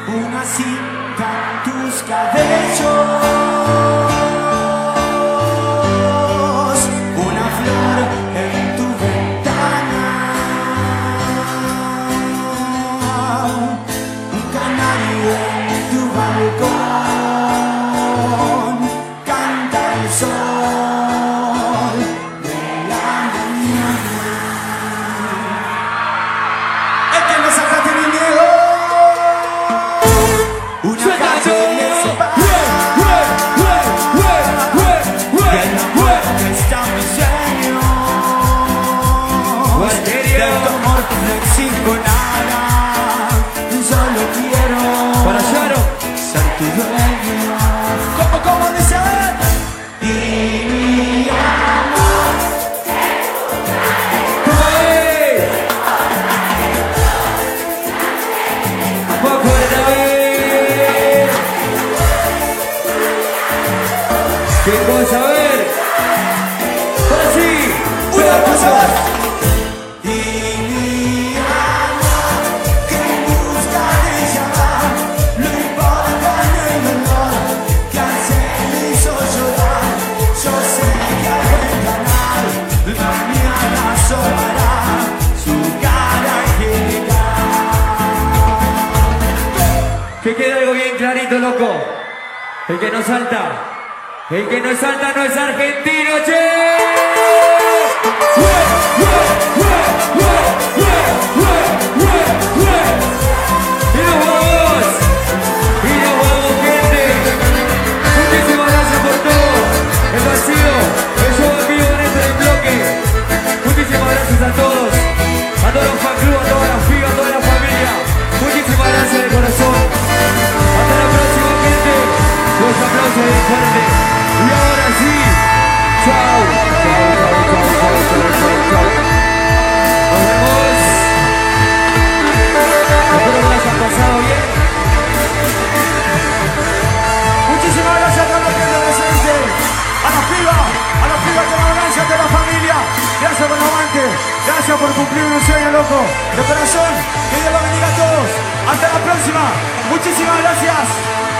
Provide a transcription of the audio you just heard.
una cinta en tus cabellos, una flor en tu ventana, un canario en tu balcón, canta el sol de la mañana. Es que no sacaste mi miedo. Una calle en ese bar, y en la muerte está mi sueño. De tu amor que no exijo nada, solo quiero Para Yaro. ser tu dueño. ¿Cómo dice? Y mi amor, ¡Hey! ¡Poco de David! ¡Qué cosa! A ver. Ahora sí. una cosa más. Y mi amor, que en busca de ella va, no importa el dolor que hace me hizo llorar. Yo sé que al ganar, la mañana asomará su cara angelical. Que quede algo bien clarito, loco. El que no salta no es argentino, che. Y nos vamos, gente. Muchísimas gracias por todo. El vacío, el show en vivo en este bloque. Muchísimas gracias a todos los fan club, a todas las pibas, a toda la familia. Muchísimas gracias de corazón. Hasta la próxima, gente. Los aplausos bien fuertes. Y ahora sí, chao. Nos vemos. Espero que la hayan pasado bien. Muchísimas gracias a todos los que presentes, a las pibas de la orancia, de la familia. Gracias por el aguante, gracias por cumplir un sueño, loco. De corazón, que Dios los bendiga a todos. Hasta la próxima. Muchísimas gracias.